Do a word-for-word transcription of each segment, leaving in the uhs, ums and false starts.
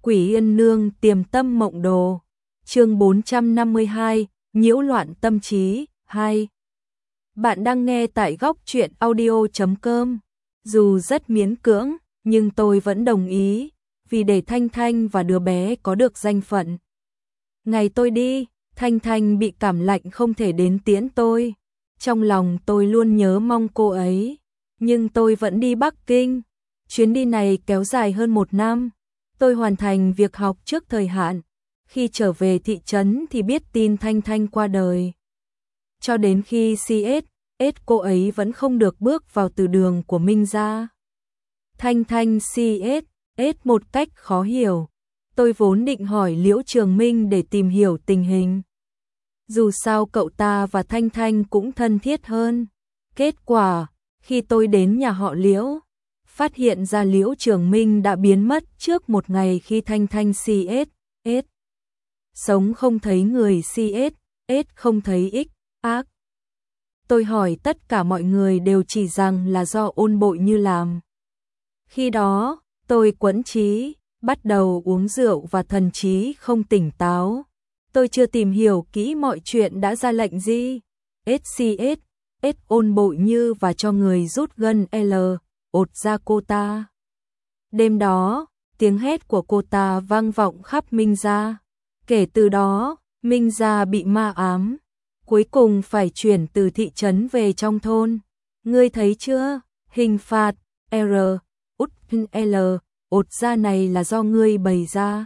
Quỷ Yên Nương tiềm tâm mộng đồ. Chương bốn trăm năm mươi hai, nhiễu loạn tâm trí, hai. Bạn đang nghe tại góc truyện audio chấm com. Dù rất miễn cưỡng, nhưng tôi vẫn đồng ý, vì để Thanh Thanh và đứa bé có được danh phận. Ngày tôi đi, Thanh Thanh bị cảm lạnh không thể đến tiễn tôi. Trong lòng tôi luôn nhớ mong cô ấy, nhưng tôi vẫn đi Bắc Kinh. Chuyến đi này kéo dài hơn một năm. Tôi hoàn thành việc học trước thời hạn. Khi trở về thị trấn thì biết tin Thanh Thanh qua đời. Cho đến khi xê ét ét cô ấy vẫn không được bước vào từ đường của Minh gia. Thanh Thanh xê ét ét một cách khó hiểu. Tôi vốn định hỏi Liễu Trường Minh để tìm hiểu tình hình. Dù sao cậu ta và Thanh Thanh cũng thân thiết hơn. Kết quả, khi tôi đến nhà họ Liễu, phát hiện ra Liễu Trường Minh đã biến mất trước một ngày khi Thanh Thanh xê ét ét. Sống không thấy người xê ét ét không thấy ích, ác. Tôi hỏi tất cả mọi người đều chỉ rằng là do Ôn Bội Như làm. Khi đó, tôi quẫn trí, bắt đầu uống rượu và thần trí không tỉnh táo. Tôi chưa tìm hiểu kỹ mọi chuyện đã ra lệnh gì. xê ét ét Ôn Bội Như và cho người rút gân L, ột ra cô ta. Đêm đó, tiếng hét của cô ta vang vọng khắp Minh gia. Kể từ đó, Minh gia bị ma ám. Cuối cùng phải chuyển từ thị trấn về trong thôn. Ngươi thấy chưa? Hình phạt R, út L, ột ra này là do ngươi bày ra.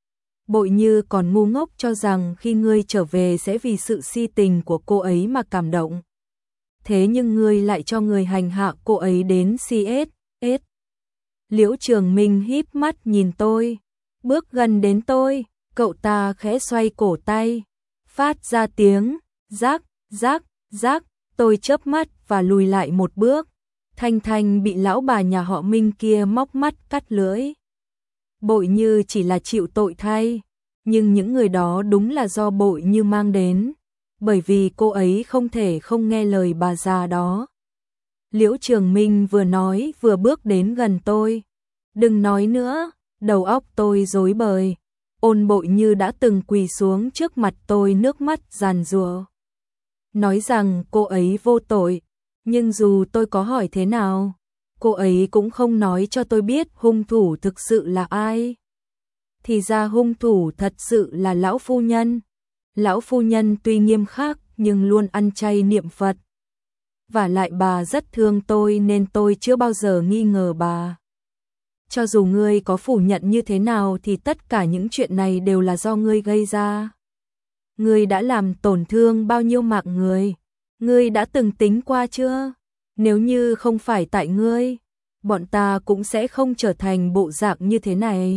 Bội Như còn ngu ngốc cho rằng khi ngươi trở về sẽ vì sự si tình của cô ấy mà cảm động. Thế nhưng ngươi lại cho người hành hạ cô ấy đến xê ét ét. Liễu Trường Minh híp mắt nhìn tôi, bước gần đến tôi, cậu ta khẽ xoay cổ tay, phát ra tiếng rác, rác, rác. Tôi chớp mắt và lùi lại một bước. Thanh Thanh bị lão bà nhà họ Minh kia móc mắt cắt lưỡi. Bội Như chỉ là chịu tội thay, nhưng những người đó đúng là do Bội Như mang đến, bởi vì cô ấy không thể không nghe lời bà già đó. Liễu Trường Minh vừa nói vừa bước đến gần tôi. Đừng nói nữa, đầu óc tôi rối bời. Ôn Bội Như đã từng quỳ xuống trước mặt tôi nước mắt giàn giụa, nói rằng cô ấy vô tội, nhưng dù tôi có hỏi thế nào, cô ấy cũng không nói cho tôi biết hung thủ thực sự là ai. Thì ra hung thủ thật sự là lão phu nhân. Lão phu nhân tuy nghiêm khắc nhưng luôn ăn chay niệm Phật. Và lại bà rất thương tôi nên tôi chưa bao giờ nghi ngờ bà. Cho dù ngươi có phủ nhận như thế nào thì tất cả những chuyện này đều là do ngươi gây ra. Ngươi đã làm tổn thương bao nhiêu mạng người? Ngươi đã từng tính qua chưa? Nếu như không phải tại ngươi, bọn ta cũng sẽ không trở thành bộ dạng như thế này.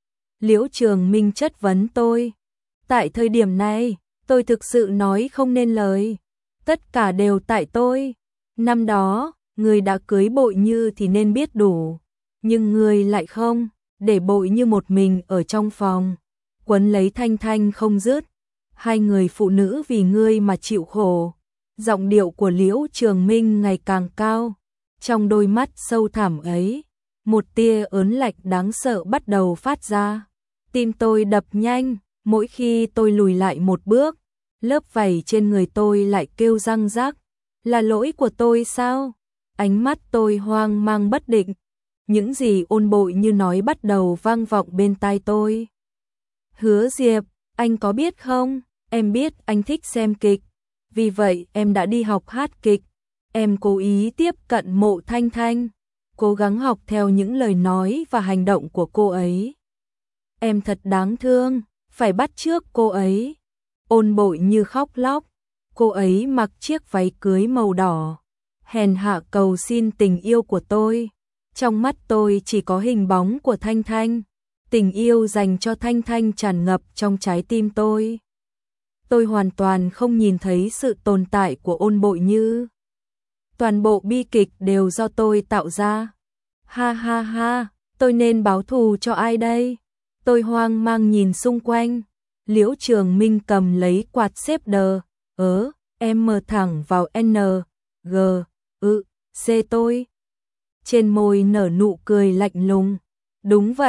Liễu Trường Minh chất vấn tôi. Tại thời điểm này, tôi thực sự nói không nên lời. Tất cả đều tại tôi. Năm đó, ngươi đã cưới Bội Như thì nên biết đủ. Nhưng ngươi lại không, để Bội Như một mình ở trong phòng, quấn lấy Thanh Thanh không dứt. Hai người phụ nữ vì ngươi mà chịu khổ. Giọng điệu của Liễu Trường Minh ngày càng cao. Trong đôi mắt sâu thẳm ấy, một tia ớn lạnh đáng sợ bắt đầu phát ra. Tim tôi đập nhanh, mỗi khi tôi lùi lại một bước, lớp vảy trên người tôi lại kêu răng rắc. Là lỗi của tôi sao? Ánh mắt tôi hoang mang bất định. Những gì Ôn Bội Như nói bắt đầu vang vọng bên tai tôi. Hứa Diệp, anh có biết không? Em biết anh thích xem kịch. Vì vậy em đã đi học hát kịch. Em cố ý tiếp cận Mộ Thanh Thanh, cố gắng học theo những lời nói và hành động của cô ấy. Em thật đáng thương, phải bắt chước cô ấy. Ôn Bội Như khóc lóc. Cô ấy mặc chiếc váy cưới màu đỏ, hèn hạ cầu xin tình yêu của tôi. Trong mắt tôi chỉ có hình bóng của Thanh Thanh. Tình yêu dành cho Thanh Thanh tràn ngập trong trái tim tôi. Tôi hoàn toàn không nhìn thấy sự tồn tại của Ôn Bội Như. Toàn bộ bi kịch đều do tôi tạo ra. Ha ha ha, tôi nên báo thù cho ai đây? Tôi hoang mang nhìn xung quanh. Liễu Trường Minh cầm lấy quạt xếp đờ, ớ, em mở thẳng vào N, G, ư, C tôi. Trên môi nở nụ cười lạnh lùng. Đúng vậy,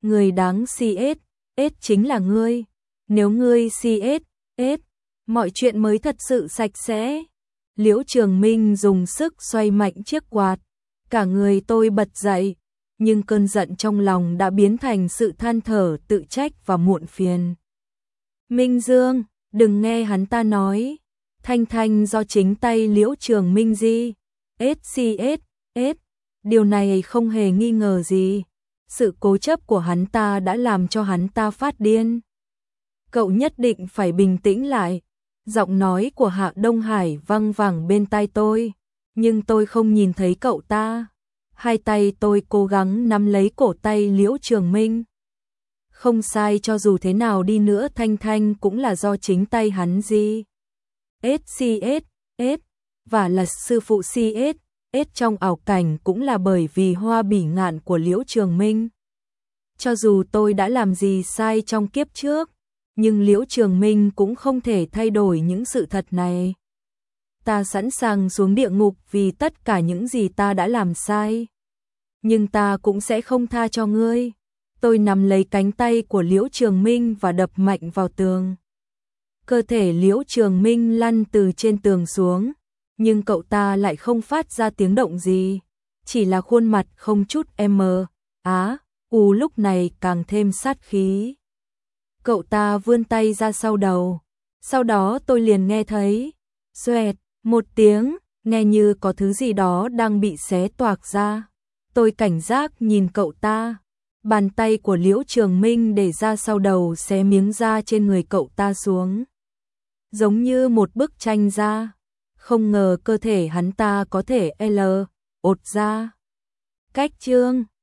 Người đáng xê ét ét chính là ngươi. Nếu ngươi xê ét ét, mọi chuyện mới thật sự sạch sẽ. Liễu Trường Minh dùng sức xoay mạnh chiếc quạt. Cả người tôi bật dậy, nhưng cơn giận trong lòng đã biến thành sự than thở, tự trách và muộn phiền. Minh Dương, đừng nghe hắn ta nói. Thanh Thanh do chính tay Liễu Trường Minh di. ét xê ét ét, điều này không hề nghi ngờ gì. Sự cố chấp của hắn ta đã làm cho hắn ta phát điên. Cậu nhất định phải bình tĩnh lại. Giọng nói của Hạ Đông Hải văng vẳng bên tai tôi, nhưng tôi không nhìn thấy cậu ta. Hai tay tôi cố gắng nắm lấy cổ tay Liễu Trường Minh. Không sai, cho dù thế nào đi nữa Thanh Thanh cũng là do chính tay hắn di. ét xê ét ét và là sư phụ xê ét ét trong ảo cảnh cũng là bởi vì Hoa Bỉ Ngạn của Liễu Trường Minh. Cho dù tôi đã làm gì sai trong kiếp trước, nhưng Liễu Trường Minh cũng không thể thay đổi những sự thật này. Ta sẵn sàng xuống địa ngục vì tất cả những gì ta đã làm sai, nhưng ta cũng sẽ không tha cho ngươi. Tôi nắm lấy cánh tay của Liễu Trường Minh và đập mạnh vào tường. Cơ thể Liễu Trường Minh lăn từ trên tường xuống, nhưng cậu ta lại không phát ra tiếng động gì, chỉ là khuôn mặt không chút mờ á u lúc này càng thêm sát khí. Cậu ta vươn tay ra sau đầu, sau đó tôi liền nghe thấy xoẹt một tiếng, nghe như có thứ gì đó đang bị xé toạc ra. Tôi cảnh giác nhìn cậu ta, bàn tay của Liễu Trường Minh để ra sau đầu xé miếng da trên người cậu ta xuống, giống như một bức tranh da. Không ngờ cơ thể hắn ta có thể L ột ra. Cách chương